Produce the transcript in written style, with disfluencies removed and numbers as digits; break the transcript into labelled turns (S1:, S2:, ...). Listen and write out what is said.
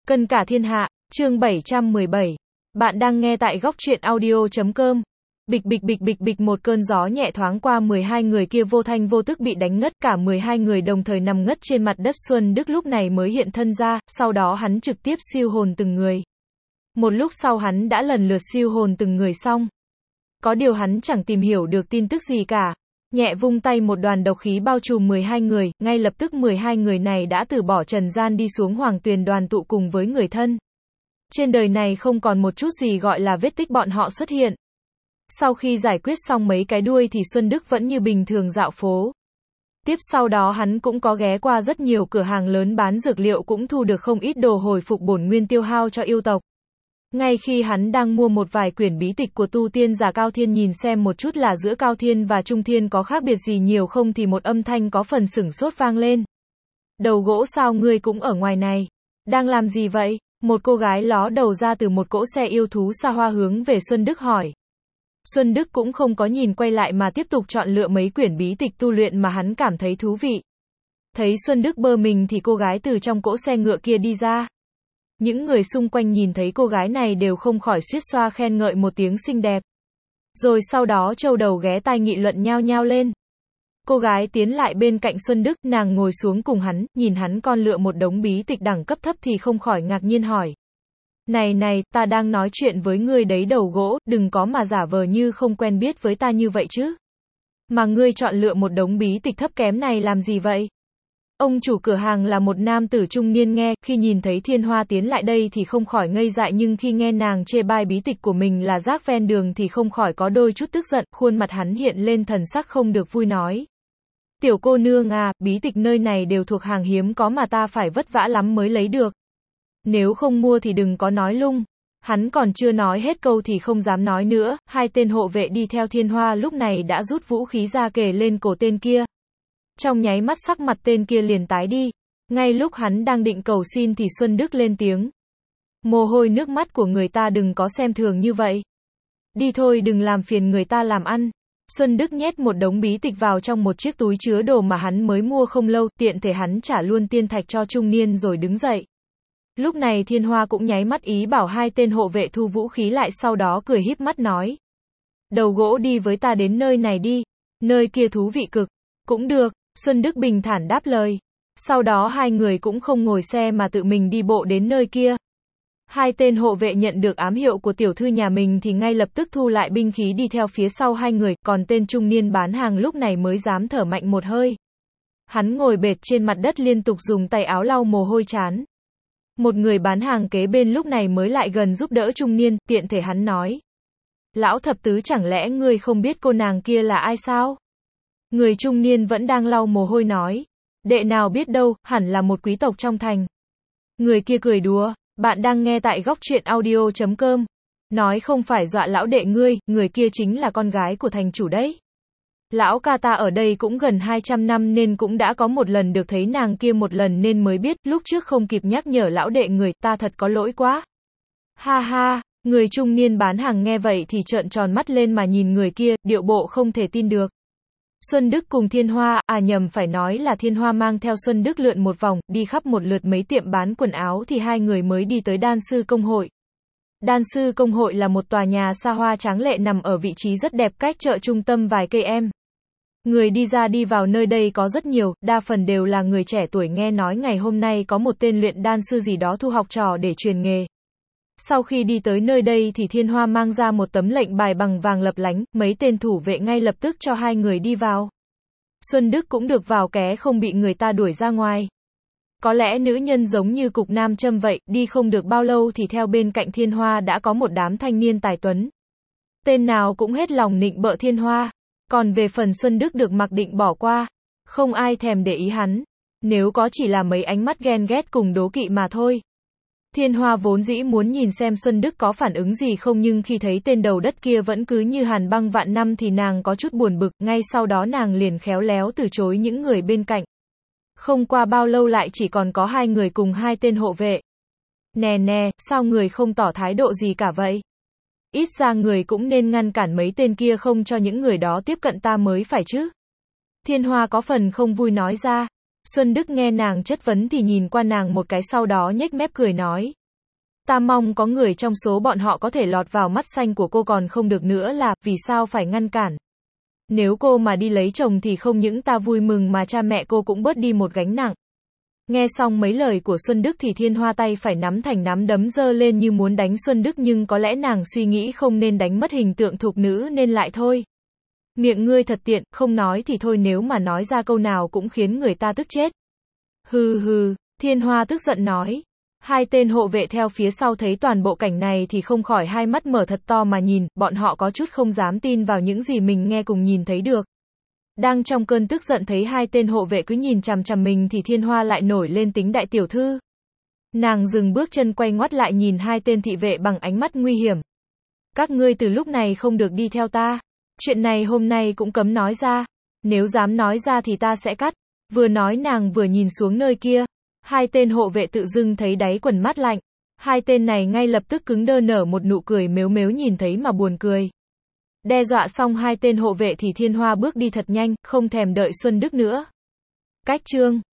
S1: Cân cả thiên hạ, chương 717. Bạn đang nghe tại góc truyện audio.com. Bịch bịch bịch bịch bịch, một cơn gió nhẹ thoáng qua, 12 người kia vô thanh vô tức bị đánh ngất, cả 12 người đồng thời nằm ngất trên mặt đất. Xuân Đức lúc này mới hiện thân ra, sau đó hắn trực tiếp siêu hồn từng người. Một lúc sau hắn đã lần lượt siêu hồn từng người xong. Có điều hắn chẳng tìm hiểu được tin tức gì cả. Nhẹ vung tay, một đoàn độc khí bao trùm 12 người, ngay lập tức 12 người này đã từ bỏ trần gian đi xuống Hoàng Tuyền đoàn tụ cùng với người thân. Trên đời này không còn một chút gì gọi là vết tích bọn họ xuất hiện. Sau khi giải quyết xong mấy cái đuôi thì Xuân Đức vẫn như bình thường dạo phố. Tiếp sau đó hắn cũng có ghé qua rất nhiều cửa hàng lớn bán dược liệu, cũng thu được không ít đồ hồi phục bổn nguyên tiêu hao cho yêu tộc. Ngay khi hắn đang mua một vài quyển bí tịch của tu tiên giả Cao Thiên nhìn xem một chút là giữa Cao Thiên và Trung Thiên có khác biệt gì nhiều không thì một âm thanh có phần sửng sốt vang lên. Đầu gỗ, sao ngươi cũng ở ngoài này? Đang làm gì vậy? Một cô gái ló đầu ra từ một cỗ xe yêu thú xa hoa hướng về Xuân Đức hỏi. Xuân Đức cũng không có nhìn quay lại mà tiếp tục chọn lựa mấy quyển bí tịch tu luyện mà hắn cảm thấy thú vị. Thấy Xuân Đức bơ mình thì cô gái từ trong cỗ xe ngựa kia đi ra. Những người xung quanh nhìn thấy cô gái này đều không khỏi suýt xoa khen ngợi một tiếng xinh đẹp. Rồi sau đó châu đầu ghé tai nghị luận nhao nhao lên. Cô gái tiến lại bên cạnh Xuân Đức, nàng ngồi xuống cùng hắn, nhìn hắn con lựa một đống bí tịch đẳng cấp thấp thì không khỏi ngạc nhiên hỏi. Này này, ta đang nói chuyện với ngươi đấy đầu gỗ, đừng có mà giả vờ như không quen biết với ta như vậy chứ. Mà ngươi chọn lựa một đống bí tịch thấp kém này làm gì vậy? Ông chủ cửa hàng là một nam tử trung niên, nghe, khi nhìn thấy Thiên Hoa tiến lại đây thì không khỏi ngây dại, nhưng khi nghe nàng chê bai bí tịch của mình là rác ven đường thì không khỏi có đôi chút tức giận, khuôn mặt hắn hiện lên thần sắc không được vui nói. Tiểu cô nương à, bí tịch nơi này đều thuộc hàng hiếm có mà ta phải vất vả lắm mới lấy được. Nếu không mua thì đừng có nói lung. Hắn còn chưa nói hết câu thì không dám nói nữa, hai tên hộ vệ đi theo Thiên Hoa lúc này đã rút vũ khí ra kề lên cổ tên kia. Trong nháy mắt sắc mặt tên kia liền tái đi. Ngay lúc hắn đang định cầu xin thì Xuân Đức lên tiếng. Mồ hôi nước mắt của người ta đừng có xem thường như vậy. Đi thôi, đừng làm phiền người ta làm ăn. Xuân Đức nhét một đống bí tịch vào trong một chiếc túi chứa đồ mà hắn mới mua không lâu, tiện thể hắn trả luôn tiên thạch cho trung niên rồi đứng dậy. Lúc này Thiên Hoa cũng nháy mắt ý bảo hai tên hộ vệ thu vũ khí lại, sau đó cười híp mắt nói. Đầu gỗ, đi với ta đến nơi này đi. Nơi kia thú vị cực. Cũng được, Xuân Đức bình thản đáp lời. Sau đó hai người cũng không ngồi xe mà tự mình đi bộ đến nơi kia. Hai tên hộ vệ nhận được ám hiệu của tiểu thư nhà mình thì ngay lập tức thu lại binh khí đi theo phía sau hai người, còn tên trung niên bán hàng lúc này mới dám thở mạnh một hơi. Hắn ngồi bệt trên mặt đất liên tục dùng tay áo lau mồ hôi trán. Một người bán hàng kế bên lúc này mới lại gần giúp đỡ trung niên, tiện thể hắn nói. Lão thập tứ, chẳng lẽ ngươi không biết cô nàng kia là ai sao? Người trung niên vẫn đang lau mồ hôi nói. Đệ nào biết đâu, hẳn là một quý tộc trong thành. Người kia cười đùa. Bạn đang nghe tại góc truyện audio.com. Nói không phải dọa lão đệ ngươi, người kia chính là con gái của thành chủ đấy. Lão ca ta ở đây cũng gần 200 năm nên cũng đã có một lần được thấy nàng kia một lần nên mới biết, lúc trước không kịp nhắc nhở lão đệ người, ta thật có lỗi quá. Ha ha, người trung niên bán hàng nghe vậy thì trợn tròn mắt lên mà nhìn người kia, điệu bộ không thể tin được. Xuân Đức cùng Thiên Hoa, nhầm, phải nói là Thiên Hoa mang theo Xuân Đức lượn một vòng, đi khắp một lượt mấy tiệm bán quần áo thì hai người mới đi tới Đan Sư Công Hội. Đan Sư Công Hội là một tòa nhà xa hoa tráng lệ nằm ở vị trí rất đẹp, cách chợ trung tâm vài cây em. Người đi ra đi vào nơi đây có rất nhiều, đa phần đều là người trẻ tuổi, nghe nói ngày hôm nay có một tên luyện đan sư gì đó thu học trò để truyền nghề. Sau khi đi tới nơi đây thì Thiên Hoa mang ra một tấm lệnh bài bằng vàng lấp lánh, mấy tên thủ vệ ngay lập tức cho hai người đi vào. Xuân Đức cũng được vào ké không bị người ta đuổi ra ngoài. Có lẽ nữ nhân giống như cục nam châm vậy, đi không được bao lâu thì theo bên cạnh Thiên Hoa đã có một đám thanh niên tài tuấn. Tên nào cũng hết lòng nịnh bợ Thiên Hoa. Còn về phần Xuân Đức được mặc định bỏ qua. Không ai thèm để ý hắn. Nếu có chỉ là mấy ánh mắt ghen ghét cùng đố kỵ mà thôi. Thiên Hoa vốn dĩ muốn nhìn xem Xuân Đức có phản ứng gì không, nhưng khi thấy tên đầu đất kia vẫn cứ như hàn băng vạn năm thì nàng có chút buồn bực, ngay sau đó nàng liền khéo léo từ chối những người bên cạnh. Không qua bao lâu lại chỉ còn có hai người cùng hai tên hộ vệ. Nè nè, sao người không tỏ thái độ gì cả vậy? Ít ra người cũng nên ngăn cản mấy tên kia không cho những người đó tiếp cận ta mới phải chứ. Thiên Hoa có phần không vui nói ra. Xuân Đức nghe nàng chất vấn thì nhìn qua nàng một cái, sau đó nhếch mép cười nói. Ta mong có người trong số bọn họ có thể lọt vào mắt xanh của cô, còn không được nữa là, vì sao phải ngăn cản. Nếu cô mà đi lấy chồng thì không những ta vui mừng mà cha mẹ cô cũng bớt đi một gánh nặng. Nghe xong mấy lời của Xuân Đức thì Thiên Hoa tay phải nắm thành nắm đấm giơ lên như muốn đánh Xuân Đức, nhưng có lẽ nàng suy nghĩ không nên đánh mất hình tượng thục nữ nên lại thôi. Miệng ngươi thật tiện, không nói thì thôi, nếu mà nói ra câu nào cũng khiến người ta tức chết. Hừ hừ, Thiên Hoa tức giận nói. Hai tên hộ vệ theo phía sau thấy toàn bộ cảnh này thì không khỏi hai mắt mở thật to mà nhìn, bọn họ có chút không dám tin vào những gì mình nghe cùng nhìn thấy được. Đang trong cơn tức giận thấy hai tên hộ vệ cứ nhìn chằm chằm mình thì Thiên Hoa lại nổi lên tính đại tiểu thư. Nàng dừng bước chân quay ngoắt lại nhìn hai tên thị vệ bằng ánh mắt nguy hiểm. Các ngươi từ lúc này không được đi theo ta. Chuyện này hôm nay cũng cấm nói ra. Nếu dám nói ra thì ta sẽ cắt. Vừa nói nàng vừa nhìn xuống nơi kia. Hai tên hộ vệ tự dưng thấy đáy quần mát lạnh. Hai tên này ngay lập tức cứng đơ nở một nụ cười mếu mếu nhìn thấy mà buồn cười. Đe dọa xong hai tên hộ vệ thì Thiên Hoa bước đi thật nhanh, không thèm đợi Xuân Đức nữa. Cách chương